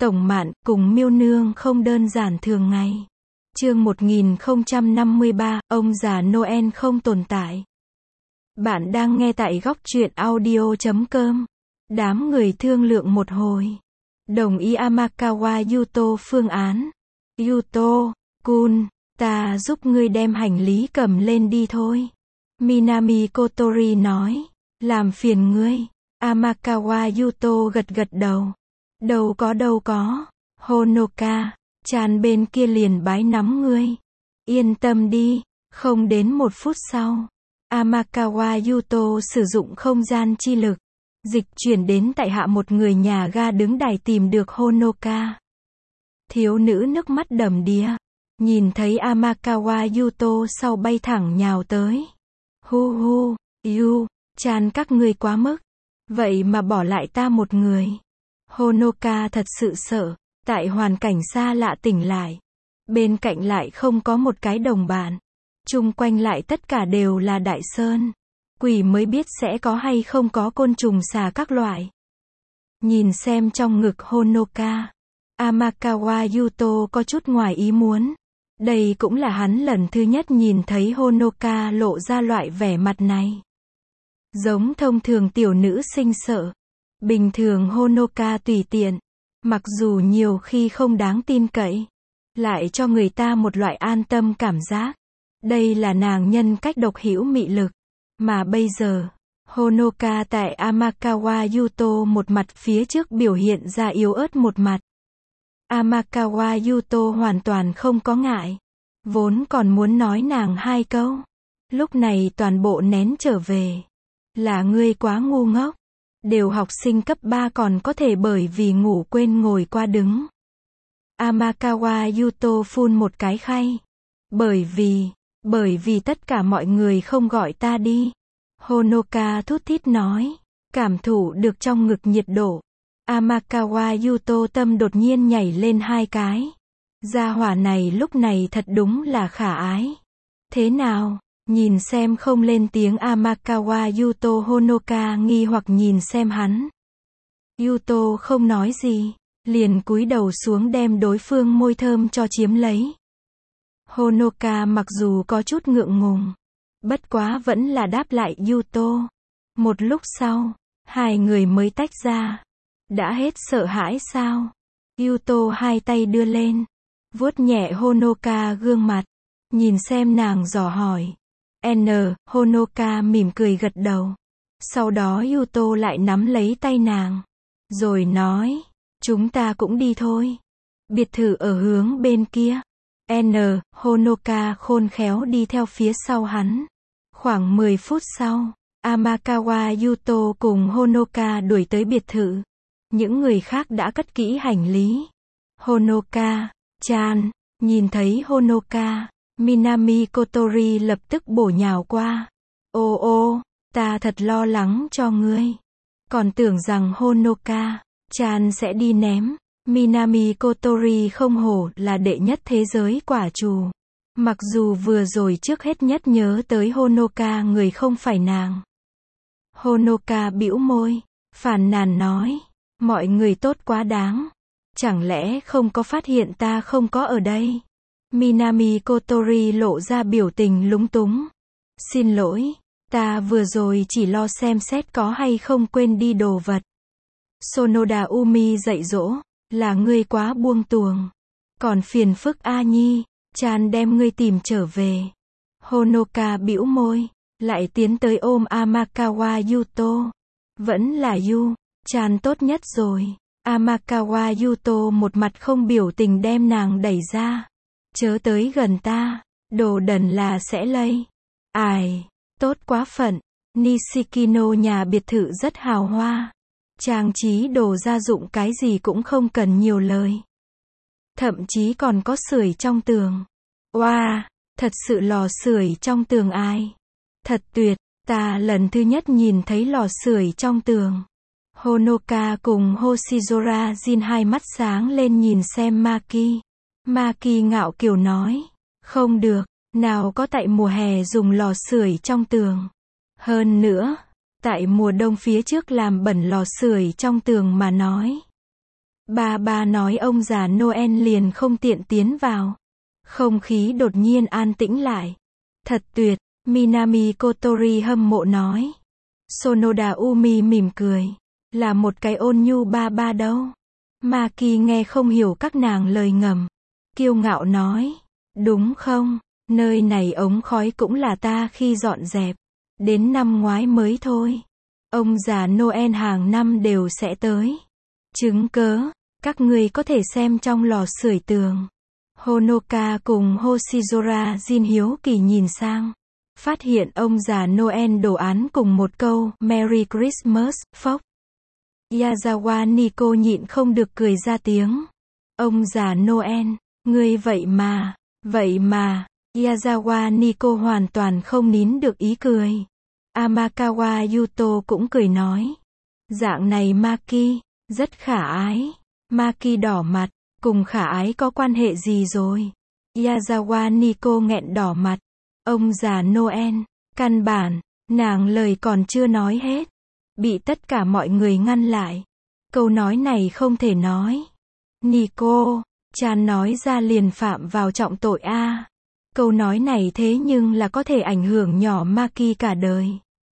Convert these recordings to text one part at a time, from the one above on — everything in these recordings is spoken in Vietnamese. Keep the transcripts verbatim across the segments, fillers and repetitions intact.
Tổng Mạn cùng Miêu Nương không đơn giản thường ngày. Chương một nghìn không trăm năm mươi ba, ông già Noel không tồn tại. Bạn đang nghe tại góc truyện audio chấm com. Đám người thương lượng một hồi. Đồng ý Amakawa Yuto phương án. Yuto, Kun, ta giúp ngươi đem hành lý cầm lên đi thôi. Minami Kotori nói. Làm phiền ngươi. Amakawa Yuto gật gật đầu. Đâu có đâu có. Honoka, Chan bên kia liền bái nắm ngươi. Yên tâm đi. Không đến một phút sau, Amakawa Yuto sử dụng không gian chi lực, dịch chuyển đến tại hạ một người nhà ga đứng đài tìm được Honoka. Thiếu nữ nước mắt đầm đìa, nhìn thấy Amakawa Yuto sau bay thẳng nhào tới. Hu hu, Yu, Chan các ngươi quá mức. Vậy mà bỏ lại ta một người. Honoka thật sự sợ, tại hoàn cảnh xa lạ tỉnh lại. Bên cạnh lại không có một cái đồng bạn. Chung quanh lại tất cả đều là đại sơn. Quỷ mới biết sẽ có hay không có côn trùng xà các loại. Nhìn xem trong ngực Honoka, Amakawa Yuto có chút ngoài ý muốn. Đây cũng là hắn lần thứ nhất nhìn thấy Honoka lộ ra loại vẻ mặt này. Giống thông thường tiểu nữ sinh sợ. Bình thường Honoka tùy tiện, mặc dù nhiều khi không đáng tin cậy, lại cho người ta một loại an tâm cảm giác. Đây là nàng nhân cách độc hữu mị lực. Mà bây giờ, Honoka tại Amakawa Yuto một mặt phía trước biểu hiện ra yếu ớt một mặt. Amakawa Yuto hoàn toàn không có ngại. Vốn còn muốn nói nàng hai câu. Lúc này toàn bộ nén trở về. Là ngươi quá ngu ngốc. Đều học sinh cấp ba còn có thể bởi vì ngủ quên ngồi qua đứng. Amakawa Yuto phun một cái khay. Bởi vì, bởi vì tất cả mọi người không gọi ta đi. Honoka thút thít nói. Cảm thụ được trong ngực nhiệt độ. Amakawa Yuto tâm đột nhiên nhảy lên hai cái. Gia hỏa này lúc này thật đúng là khả ái. Thế nào? Nhìn xem không lên tiếng Amakawa Yuto. Honoka nghi hoặc nhìn xem hắn. Yuto không nói gì, liền cúi đầu xuống đem đối phương môi thơm cho chiếm lấy. Honoka mặc dù có chút ngượng ngùng, bất quá vẫn là đáp lại Yuto. Một lúc sau, hai người mới tách ra. Đã hết sợ hãi sao? Yuto hai tay đưa lên, vuốt nhẹ Honoka gương mặt, nhìn xem nàng dò hỏi. N, Honoka mỉm cười gật đầu. Sau đó Yuto lại nắm lấy tay nàng, rồi nói, chúng ta cũng đi thôi. Biệt thự ở hướng bên kia. N, Honoka khôn khéo đi theo phía sau hắn. Khoảng mười phút sau, Amakawa Yuto cùng Honoka đuổi tới biệt thự. Những người khác đã cất kỹ hành lý. Honoka, Chan, nhìn thấy Honoka, Minami Kotori lập tức bổ nhào qua. Ô ô, ta thật lo lắng cho ngươi. Còn tưởng rằng Honoka, Chan sẽ đi ném. Minami Kotori không hổ là đệ nhất thế giới quả trù. Mặc dù vừa rồi trước hết nhất nhớ tới Honoka người không phải nàng. Honoka bĩu môi, phàn nàn nói, mọi người tốt quá đáng. Chẳng lẽ không có phát hiện ta không có ở đây? Minami Kotori lộ ra biểu tình lúng túng. Xin lỗi, ta vừa rồi chỉ lo xem xét có hay không quên đi đồ vật. Sonoda Umi dạy dỗ, là ngươi quá buông tuồng. Còn phiền phức A Nhi, Chan đem ngươi tìm trở về. Honoka bĩu môi, lại tiến tới ôm Amakawa Yuto. Vẫn là Yu, Chan tốt nhất rồi. Amakawa Yuto một mặt không biểu tình đem nàng đẩy ra. Chớ tới gần ta, đồ đần là sẽ lây. Ai, tốt quá phận. Nishikino nhà biệt thự rất hào hoa. Trang trí đồ gia dụng cái gì cũng không cần nhiều lời. Thậm chí còn có sưởi trong tường. Wow, thật sự lò sưởi trong tường ai? Thật tuyệt, ta lần thứ nhất nhìn thấy lò sưởi trong tường. Honoka cùng Hoshizora Jin hai mắt sáng lên nhìn xem Maki. Maki ngạo kiều nói, không được, nào có tại mùa hè dùng lò sưởi trong tường. Hơn nữa, tại mùa đông phía trước làm bẩn lò sưởi trong tường mà nói. Ba ba nói ông già Noel liền không tiện tiến vào. Không khí đột nhiên an tĩnh lại. Thật tuyệt, Minami Kotori hâm mộ nói. Sonoda Umi mỉm cười. Là một cái ôn nhu ba ba đâu. Maki nghe không hiểu các nàng lời ngầm. Kiêu ngạo nói. Đúng không, nơi này ống khói cũng là ta khi dọn dẹp. Đến năm ngoái mới thôi. Ông già Noel hàng năm đều sẽ tới. Chứng cớ, các ngươi có thể xem trong lò sưởi tường. Honoka cùng Hoshizora Jin hiếu kỳ nhìn sang. Phát hiện ông già Noel đồ án cùng một câu Merry Christmas, phốc. Yazawa Nico nhịn không được cười ra tiếng. Ông già Noel, ngươi vậy mà, vậy mà. Yazawa Nico hoàn toàn không nín được ý cười. Amakawa Yuto cũng cười nói. Dạng này Maki, rất khả ái. Maki đỏ mặt, cùng khả ái có quan hệ gì rồi? Yazawa Nico nghẹn đỏ mặt. Ông già Noel, căn bản, nàng lời còn chưa nói hết. Bị tất cả mọi người ngăn lại. Câu nói này không thể nói. Nico, Chan nói ra liền phạm vào trọng tội a. Câu nói này thế nhưng là có thể ảnh hưởng nhỏ Maki cả đời.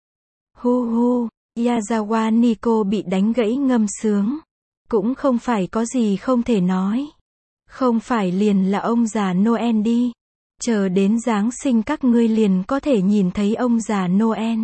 Hu hu, Yazawa Nico bị đánh gãy ngâm sướng. Cũng không phải có gì không thể nói. Không phải liền là ông già Noel đi. Chờ đến Giáng sinh các ngươi liền có thể nhìn thấy ông già Noel.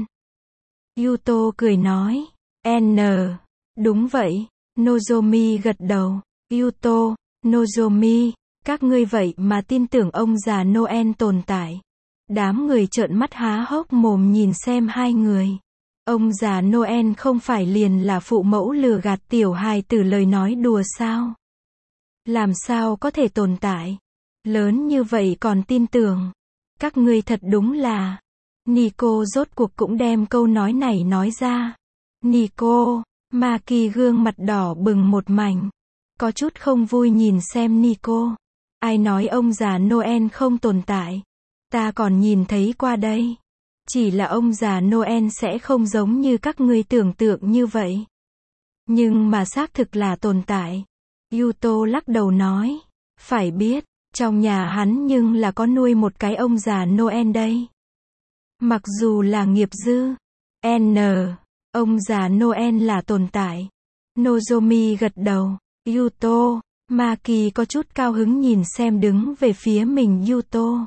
Yuto cười nói. N. Đúng vậy. Nozomi gật đầu. Yuto, Nozomi, các ngươi vậy mà tin tưởng ông già Noel tồn tại. Đám người trợn mắt há hốc mồm nhìn xem hai người. Ông già Noel không phải liền là phụ mẫu lừa gạt tiểu hài tử lời nói đùa sao? Làm sao có thể tồn tại? Lớn như vậy còn tin tưởng. Các ngươi thật đúng là. Nico rốt cuộc cũng đem câu nói này nói ra. Nico, Maki gương mặt đỏ bừng một mảnh. Có chút không vui nhìn xem Nico. Ai nói ông già Noel không tồn tại? Ta còn nhìn thấy qua đây. Chỉ là ông già Noel sẽ không giống như các ngươi tưởng tượng như vậy. Nhưng mà xác thực là tồn tại. Yuto lắc đầu nói. Phải biết, trong nhà hắn nhưng là có nuôi một cái ông già Noel đây. Mặc dù là nghiệp dư. N. Ông già Noel là tồn tại. Nozomi gật đầu. Yuto, Maki có chút cao hứng nhìn xem đứng về phía mình Yuto.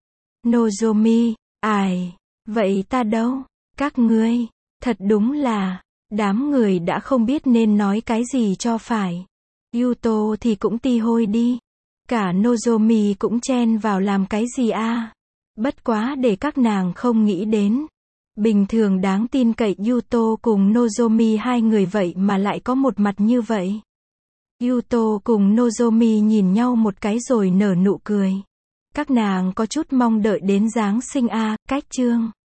Nozomi, ai, vậy ta đâu? Các ngươi, thật đúng là, đám người đã không biết nên nói cái gì cho phải. Yuto thì cũng ti hôi đi. Cả Nozomi cũng chen vào làm cái gì a? À? Bất quá để các nàng không nghĩ đến. Bình thường đáng tin cậy Yuto cùng Nozomi hai người vậy mà lại có một mặt như vậy. Yuto cùng Nozomi nhìn nhau một cái rồi nở nụ cười. Các nàng có chút mong đợi đến Giáng sinh a, cách chương.